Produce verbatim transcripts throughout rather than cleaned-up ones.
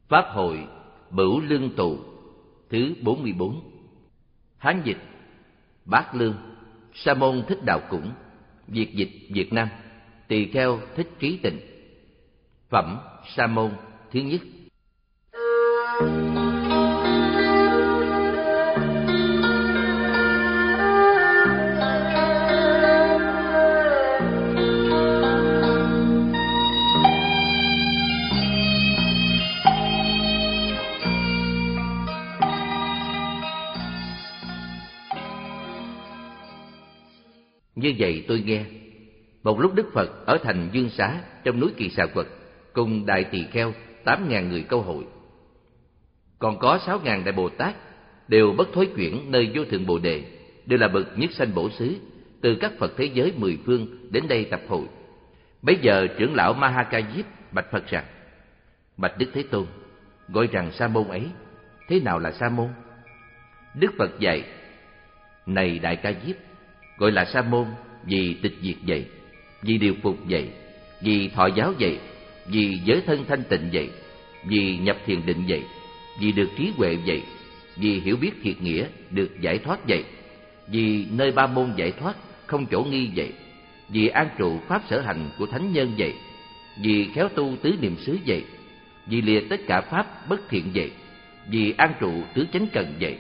Pháp hội Bửu Lương Tụ thứ bốn mươi bốn. Hán dịch Bát Lương, Sa môn Thích Đạo Củng. Việt dịch Việt Nam Tỳ kheo Thích Trí Tịnh. Phẩm Sa môn thứ nhất. Như vậy tôi nghe, một lúc Đức Phật ở thành Dương Xá trong núi Kỳ Xà Quật cùng đại tỳ kheo tám ngàn người câu hội. Còn có sáu ngàn đại Bồ Tát đều bất thối chuyển nơi vô thượng Bồ Đề, đều là bậc nhất sanh bổ xứ, từ các Phật thế giới mười phương đến đây tập hội. Bấy giờ trưởng lão Ma Ha Ca Diếp bạch Phật rằng: Bạch Đức Thế Tôn, gọi rằng sa môn ấy, thế nào là sa môn? Đức Phật dạy: Này đại Ca Diếp, gọi là sa môn vì tịch diệt vậy, vì điều phục vậy, vì thọ giáo vậy, vì giới thân thanh tịnh vậy, vì nhập thiền định vậy, vì được trí huệ vậy, vì hiểu biết thiệt nghĩa được giải thoát vậy, vì nơi ba môn giải thoát không chỗ nghi vậy, vì an trụ pháp sở hành của thánh nhân vậy, vì khéo tu tứ niệm xứ vậy, vì lìa tất cả pháp bất thiện vậy, vì an trụ tứ chánh cần vậy,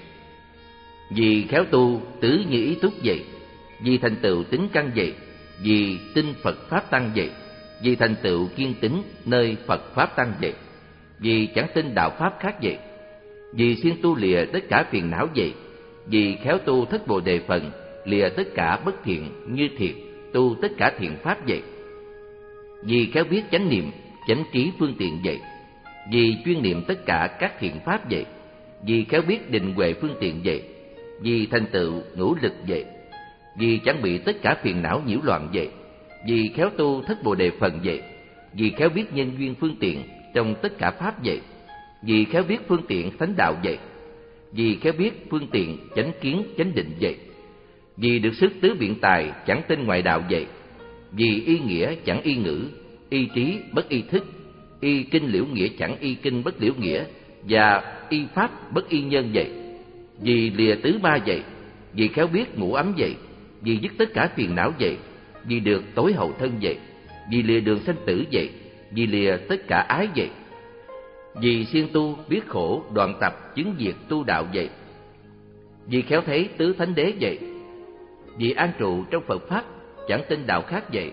vì khéo tu tứ như ý túc vậy, vì thành tựu tính căn vậy, vì tin Phật Pháp Tăng vậy, vì thành tựu kiên tín nơi Phật Pháp Tăng vậy, vì chẳng tin đạo Pháp khác vậy, vì siêng tu lìa tất cả phiền não vậy, vì khéo tu thất Bồ Đề phần, lìa tất cả bất thiện như thiệt, tu tất cả thiện Pháp vậy, vì khéo biết chánh niệm, chánh trí phương tiện vậy, vì chuyên niệm tất cả các thiện Pháp vậy, vì khéo biết định huệ phương tiện vậy, vì thành tựu ngũ lực vậy, vì chẳng bị tất cả phiền não nhiễu loạn vậy, vì khéo tu thất Bồ Đề phần vậy, vì khéo biết nhân duyên phương tiện trong tất cả pháp vậy, vì khéo biết phương tiện thánh đạo vậy, vì khéo biết phương tiện chánh kiến chánh định vậy, vì được sức tứ biện tài chẳng tin ngoại đạo vậy, vì y nghĩa chẳng y ngữ, y trí bất y thức, y kinh liễu nghĩa chẳng y kinh bất liễu nghĩa, và y pháp bất y nhân vậy, vì lìa tứ ma vậy, vì khéo biết ngũ ấm vậy, vì dứt tất cả phiền não vậy, vì được tối hậu thân vậy, vì lìa đường sanh tử vậy, vì lìa tất cả ái vậy, vì siêng tu biết khổ đoạn tập chứng diệt tu đạo vậy, vì khéo thấy tứ thánh đế vậy, vì an trụ trong Phật Pháp chẳng tin đạo khác vậy,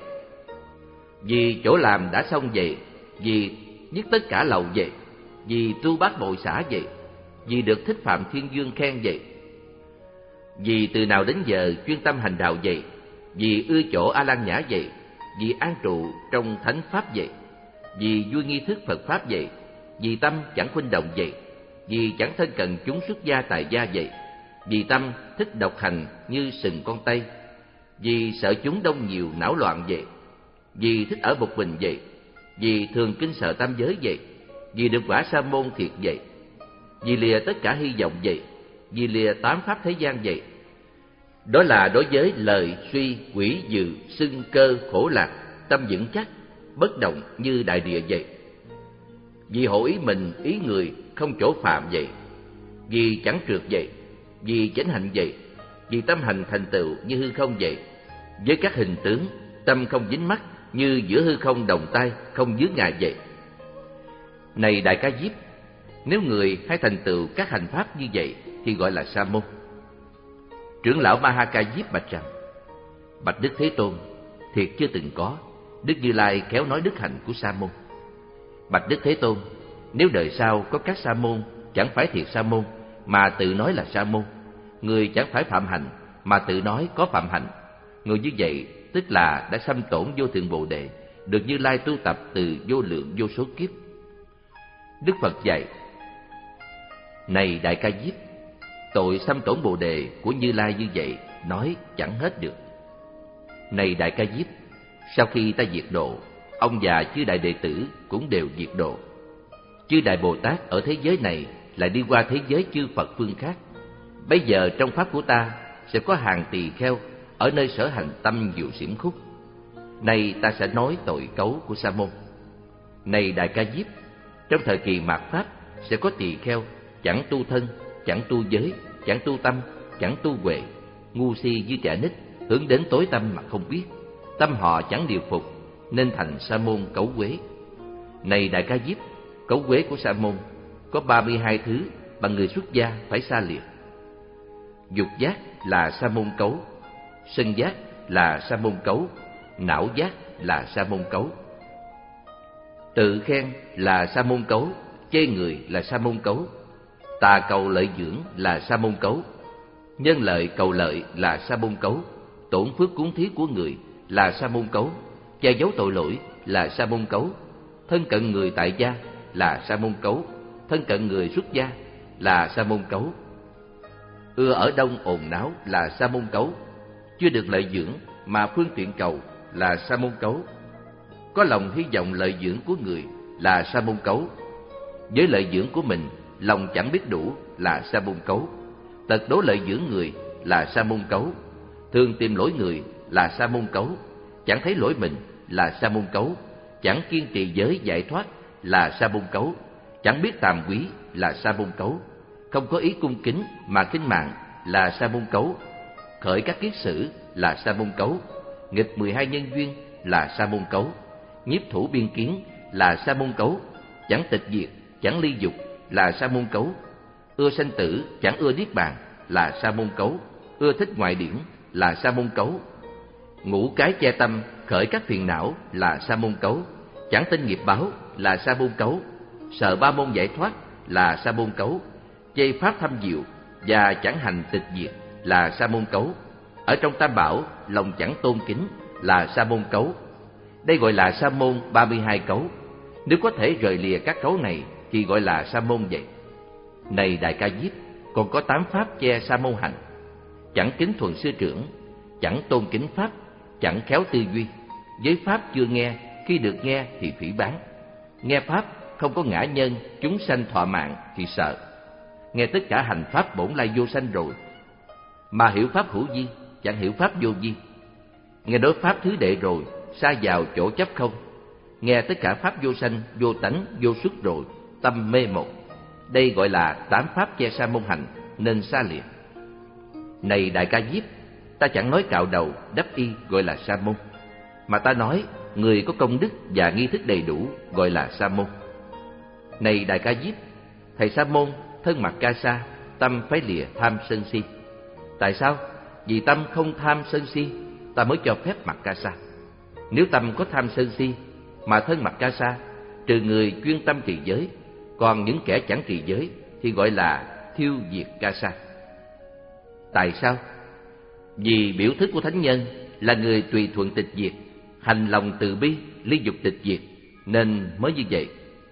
vì chỗ làm đã xong vậy, vì dứt tất cả lậu vậy, vì tu bát bội xả vậy, vì được Thích Phạm Thiên Dương khen vậy, vì từ nào đến giờ chuyên tâm hành đạo vậy, vì ưa chỗ A Lan Nhã vậy, vì an trụ trong thánh pháp vậy, vì vui nghi thức Phật Pháp vậy, vì tâm chẳng khuynh động vậy, vì chẳng thân cận chúng xuất gia tài gia vậy, vì tâm thích độc hành như sừng con tây, vì sợ chúng đông nhiều não loạn vậy, vì thích ở một mình vậy, vì thường kinh sợ tam giới vậy, vì được quả sa môn thiệt vậy, vì lìa tất cả hy vọng vậy, vì lìa tám pháp thế gian vậy. Đó là đối với lời suy quỷ dự xưng cơ khổ lạc, tâm vững chắc bất động như đại địa vậy, vì hộ ý mình ý người không chỗ phạm vậy, vì chẳng trượt vậy, vì chánh hạnh vậy, vì tâm hành thành tựu như hư không vậy, với các hình tướng tâm không dính mắc như giữa hư không đồng tay không vướng ngại vậy. Này đại Ca Diếp, nếu người hay thành tựu các hành pháp như vậy thì gọi là sa môn. Trưởng lão Ma Ha Ca Diếp bạch rằng: Bạch Đức Thế Tôn, thiệt chưa từng có. Đức Như Lai khéo nói đức hạnh của sa môn. Bạch Đức Thế Tôn, nếu đời sau có các sa môn chẳng phải thiệt sa môn mà tự nói là sa môn, người chẳng phải phạm hạnh mà tự nói có phạm hạnh, người như vậy tức là đã xâm tổn vô thượng Bồ Đề, được Như Lai tu tập từ vô lượng vô số kiếp. Đức Phật dạy: Này đại Ca Diếp, tội xâm tổn Bồ Đề của Như Lai như vậy nói chẳng hết được. Này đại Ca Diếp, sau khi ta diệt độ, ông và chư đại đệ tử cũng đều diệt độ. Chư đại Bồ Tát ở thế giới này lại đi qua thế giới chư Phật phương khác. Bây giờ trong pháp của ta sẽ có hàng tỳ kheo ở nơi sở hành tâm diệu xiểm khúc. Nay ta sẽ nói tội cấu của sa môn. Này đại Ca Diếp, trong thời kỳ mạt pháp, sẽ có tỳ kheo chẳng tu thân, chẳng tu giới, chẳng tu tâm, chẳng tu huệ, ngu si như trẻ nít, hướng đến tối tâm mà không biết. Tâm họ chẳng điều phục, nên thành sa môn cấu quế. Này Đại Ca Diếp, cấu quế của sa môn có ba mươi hai thứ mà người xuất gia phải xa lìa. Dục giác là sa môn cấu, sân giác là sa môn cấu, não giác là sa môn cấu. Tự khen là sa môn cấu, chê người là sa môn cấu. Tà cầu lợi dưỡng là sa môn cấu, nhân lợi cầu lợi là sa môn cấu. Tổn phước cúng thí của người là sa môn cấu, che giấu tội lỗi là sa môn cấu. Thân cận người tại gia là sa môn cấu, thân cận người xuất gia là sa môn cấu. Ưa ở đông ồn náo là sa môn cấu, chưa được lợi dưỡng mà phương tiện cầu là sa môn cấu. Có lòng hy vọng lợi dưỡng của người là sa môn cấu, với lợi dưỡng của mình lòng chẳng biết đủ là sa môn cấu. Tật đố lợi dưỡng người là sa môn cấu, thường tìm lỗi người là sa môn cấu, chẳng thấy lỗi mình là sa môn cấu, chẳng kiên trì giới giải thoát là sa môn cấu, chẳng biết tàm quý là sa môn cấu, không có ý cung kính mà kính mạng là sa môn cấu, khởi các kiết sử là sa môn cấu, nghịch mười hai nhân duyên là sa môn cấu, nhiếp thủ biên kiến là sa môn cấu, chẳng tịch diệt, chẳng ly dục là sa môn cấu, ưa sanh tử, chẳng ưa niết bàn là sa môn cấu, ưa thích ngoại điển là sa môn cấu, ngũ cái che tâm, khởi các phiền não là sa môn cấu, chẳng tin nghiệp báo là sa môn cấu, sợ ba môn giải thoát là sa môn cấu, chê pháp thâm diệu và chẳng hành tịch diệt là sa môn cấu, ở trong tam bảo lòng chẳng tôn kính là sa môn cấu. Đây gọi là sa môn ba mươi hai cấu. Nếu có thể rời lìa các cấu này thì gọi là sa môn vậy. Này Đại Ca Diếp, còn có tám pháp che sa môn hành: chẳng kính thuần sư trưởng, chẳng tôn kính pháp, chẳng khéo tư duy, với pháp chưa nghe, khi được nghe thì phỉ báng, nghe pháp không có ngã nhân, chúng sanh thọ mạng thì sợ, nghe tất cả hành pháp bổn lai vô sanh rồi, mà hiểu pháp hữu vi, chẳng hiểu pháp vô vi, nghe đối pháp thứ đệ rồi, sa vào chỗ chấp không, nghe tất cả pháp vô sanh, vô tánh, vô xuất rồi, tâm mê một. Đây gọi là tám pháp che sa môn hành, nên xa lìa. Này Đại Ca Diếp, ta chẳng nói cạo đầu, đắp y gọi là sa môn, mà ta nói người có công đức và nghi thức đầy đủ gọi là sa môn. Này Đại Ca Diếp, thầy sa môn thân mặc ca sa, tâm phải lìa tham sân si. Tại sao? Vì tâm không tham sân si, ta mới cho phép mặc ca sa. Nếu tâm có tham sân si mà thân mặc ca sa, trừ người chuyên tâm trì giới, còn những kẻ chẳng trì giới thì gọi là thiêu diệt ca sa. Tại sao? Vì biểu thức của thánh nhân là người tùy thuận tịch diệt, hành lòng từ bi, ly dục tịch diệt, nên mới như vậy.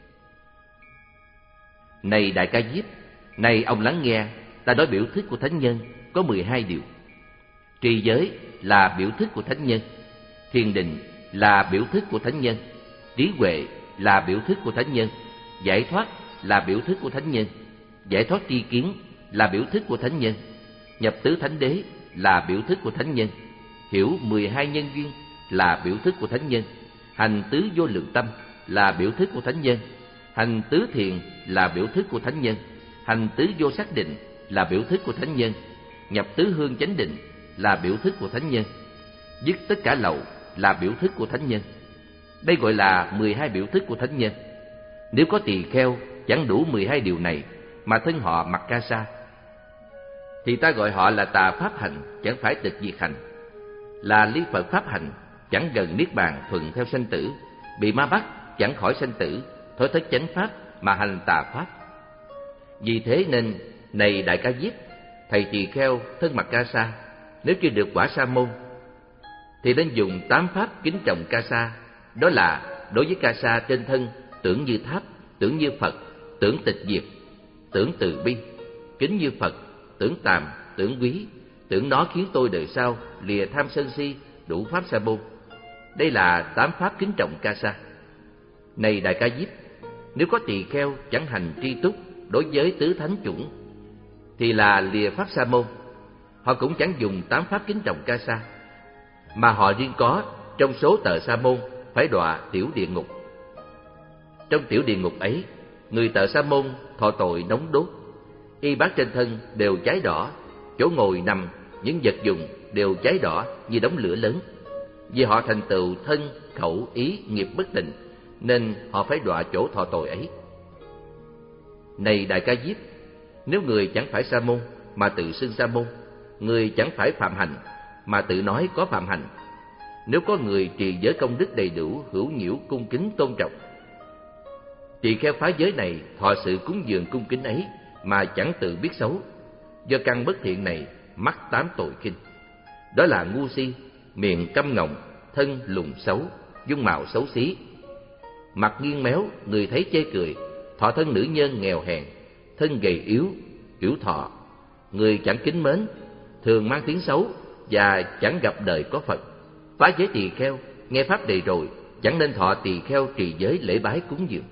Này Đại Ca Diếp, này ông lắng nghe, ta nói biểu thức của thánh nhân có mười hai điều. Trì giới là biểu thức của thánh nhân, thiền định là biểu thức của thánh nhân, trí huệ là biểu thức của thánh nhân, giải thoát là biểu thức của thánh nhân, giải thoát tri kiến là biểu thức của thánh nhân, nhập tứ thánh đế là biểu thức của thánh nhân, hiểu mười hai nhân duyên là biểu thức của thánh nhân, hành tứ vô lượng tâm là biểu thức của thánh nhân, hành tứ thiền là biểu thức của thánh nhân, hành tứ vô sắc định là biểu thức của thánh nhân, nhập tứ hương chánh định là biểu thức của thánh nhân, dứt tất cả lậu là biểu thức của thánh nhân. Đây gọi là mười hai biểu thức của thánh nhân. Nếu có tỳ kheo chẳng đủ mười hai điều này mà thân họ mặc ca sa, thì ta gọi họ là tà pháp hành, chẳng phải tịch diệt hành, là ly Phật pháp hành, chẳng gần niết bàn, thuận theo sanh tử, bị ma bắt chẳng khỏi sanh tử, thối thất chánh pháp mà hành tà pháp. Vì thế nên, này Đại Ca Diếp, thầy tỳ kheo thân mặc ca sa, nếu chưa được quả sa môn thì nên dùng tám pháp kính trọng ca sa. Đó là đối với ca sa trên thân tưởng như tháp, tưởng như Phật, tưởng tịch diệt, tưởng từ bi, kính như Phật, tưởng tàm, tưởng quý, tưởng nó khiến tôi đời sau lìa tham sân si, đủ pháp sa môn. Đây là tám pháp kính trọng ca sa. Này Đại Ca Diếp, nếu có tỳ kheo chẳng hành tri túc đối với tứ thánh chủng thì là lìa pháp sa môn. Họ cũng chẳng dùng tám pháp kính trọng ca sa, mà họ riêng có trong số tờ sa môn phải đọa tiểu địa ngục. Trong tiểu địa ngục ấy, người thợ sa môn thọ tội nóng đốt. Y bát trên thân đều cháy đỏ, chỗ ngồi nằm, những vật dụng đều cháy đỏ như đống lửa lớn. Vì họ thành tựu thân, khẩu, ý, nghiệp bất tịnh, nên họ phải đọa chỗ thọ tội ấy. Này Đại Ca Diếp, nếu người chẳng phải sa môn mà tự xưng sa môn, người chẳng phải phạm hành mà tự nói có phạm hành, nếu có người trì giới công đức đầy đủ, hữu nhiễu, cung kính, tôn trọng, tỳ kheo phá giới này thọ sự cúng dường cung kính ấy mà chẳng tự biết xấu, do căn bất thiện này mắc tám tội khinh. Đó là ngu si, miệng câm ngọng, thân lùn xấu, dung mạo xấu xí, mặt nghiêng méo, người thấy chê cười, thọ thân nữ nhân nghèo hèn, thân gầy yếu, yểu thọ, người chẳng kính mến, thường mang tiếng xấu và chẳng gặp đời có Phật. Phá giới tỳ kheo, nghe pháp đầy rồi, chẳng nên thọ tỳ kheo trì giới lễ bái cúng dường.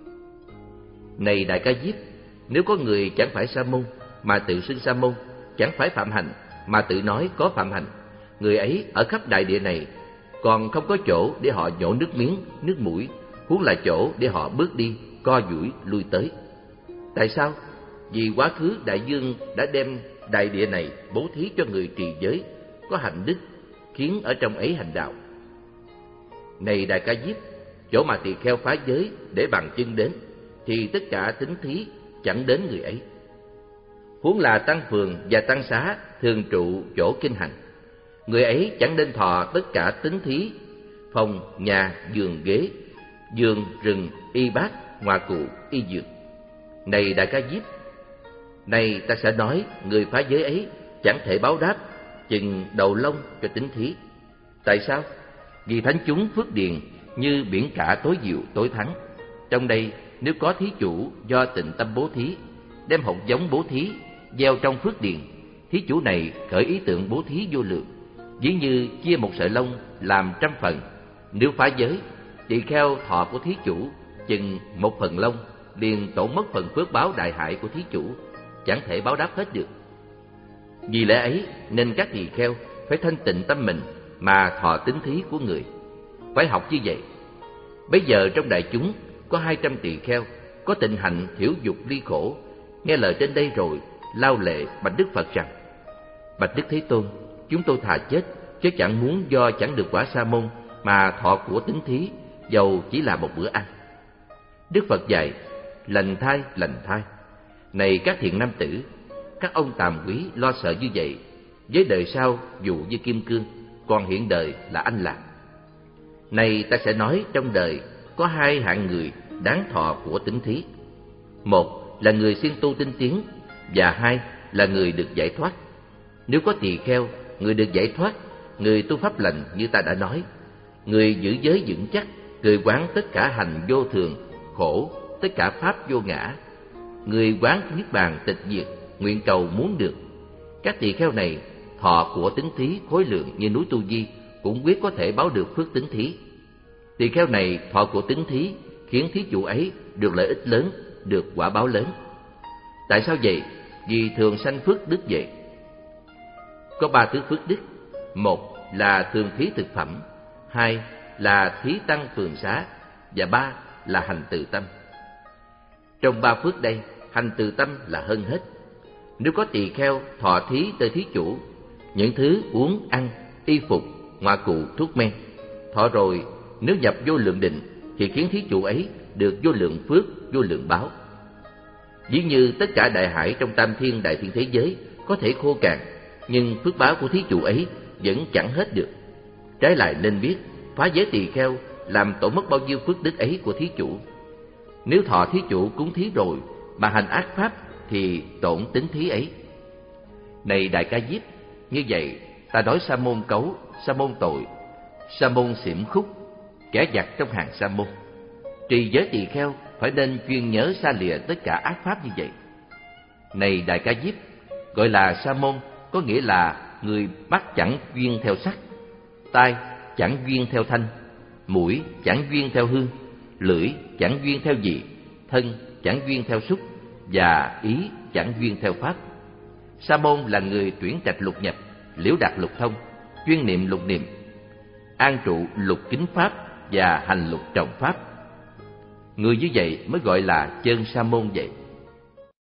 Này Đại Ca Diếp, nếu có người chẳng phải sa môn mà tự xưng sa môn, chẳng phải phạm hành mà tự nói có phạm hành, người ấy ở khắp đại địa này còn không có chỗ để họ nhổ nước miếng, nước mũi, huống là chỗ để họ bước đi, co duỗi lui tới. Tại sao? Vì quá khứ đại dương đã đem đại địa này bố thí cho người trì giới có hạnh đức, khiến ở trong ấy hành đạo. Này Đại Ca Diếp, chỗ mà tỳ kheo phá giới để bằng chân đến, thì tất cả tín thí chẳng đến người ấy. Huống là tăng phường và tăng xá thường trụ chỗ kinh hành, người ấy chẳng nên thọ tất cả tín thí, phòng, nhà, giường, ghế, giường, rừng, y bát, ngoại cụ, y dược. Này Đại Ca Diếp, này ta sẽ nói người phá giới ấy chẳng thể báo đáp chừng đầu lông cho tín thí. Tại sao? Vì thánh chúng phước điền như biển cả tối diệu tối thắng. Trong đây nếu có thí chủ do tịnh tâm bố thí, đem hột giống bố thí gieo trong phước điền, thí chủ này khởi ý tưởng bố thí vô lượng, ví như chia một sợi lông làm trăm phần. Nếu phá giới, tỳ kheo thọ của thí chủ chừng một phần lông, liền tổn mất phần phước báo đại hại của thí chủ, chẳng thể báo đáp hết được. Vì lẽ ấy nên các tỳ kheo phải thanh tịnh tâm mình mà thọ tín thí của người. Phải học như vậy. Bây giờ trong đại chúng có hai trăm tỳ kheo có tịnh hạnh thiểu dục ly khổ, nghe lời trên đây rồi lao lệ bạch Đức Phật rằng: Bạch Đức Thế Tôn, chúng tôi thà chết chứ chẳng muốn do chẳng được quả sa môn mà thọ của tín thí, dầu chỉ là một bữa ăn. Đức Phật dạy: Lành thai, lành thai. Này các thiện nam tử, các ông tàm quý lo sợ như vậy, với đời sau dù như kim cương, còn hiện đời là anh lạc. Này ta sẽ nói trong đời có hai hạng người đáng thọ của tín thí. Một là người siêng tu tinh tiến, và hai là người được giải thoát. Nếu có tỳ kheo, người được giải thoát, người tu pháp lành như ta đã nói, người giữ giới vững chắc, người quán tất cả hành vô thường, khổ, tất cả pháp vô ngã, người quán niết bàn tịch diệt, nguyện cầu muốn được. Các tỳ kheo này thọ của tín thí khối lượng như núi Tu Di, cũng quyết có thể báo được phước tín thí. Tỳ kheo này thọ của tín thí khiến thí chủ ấy được lợi ích lớn, được quả báo lớn. Tại sao vậy? Vì thường sanh phước đức vậy. Có ba thứ phước đức. Một là thường thí thực phẩm, hai là thí tăng phường xá, và ba là hành từ tâm. Trong ba phước đây, hành từ tâm là hơn hết. Nếu có tỳ kheo thọ thí tới thí chủ, những thứ uống, ăn, y phục, ngoại cụ, thuốc men, thọ rồi nếu nhập vô lượng định thì khiến thí chủ ấy được vô lượng phước, vô lượng báo. Ví như tất cả đại hải trong tam thiên đại thiên thế giới có thể khô cạn, nhưng phước báo của thí chủ ấy vẫn chẳng hết được. Trái lại nên biết, phá giới tỳ kheo làm tổn mất bao nhiêu phước đức ấy của thí chủ. Nếu thọ thí chủ cúng thí rồi mà hành ác pháp thì tổn tín thí ấy. Này Đại Ca Diếp, như vậy ta nói sa môn cấu, sa môn tội, sa môn xỉm khúc, kẻ giặc trong hàng sa môn. Trì giới tỳ kheo phải nên chuyên nhớ xa lìa tất cả ác pháp như vậy. Này Đại Ca Diếp, gọi là sa môn có nghĩa là người mắt chẳng duyên theo sắc, tai chẳng duyên theo thanh, mũi chẳng duyên theo hương, lưỡi chẳng duyên theo vị, thân chẳng duyên theo xúc, và ý chẳng duyên theo pháp. Sa môn là người tuyển trạch lục nhập, liễu đạt lục thông, chuyên niệm lục niệm, an trụ lục kính pháp và hành lục trọng pháp. Người như vậy mới gọi là chân sa môn vậy.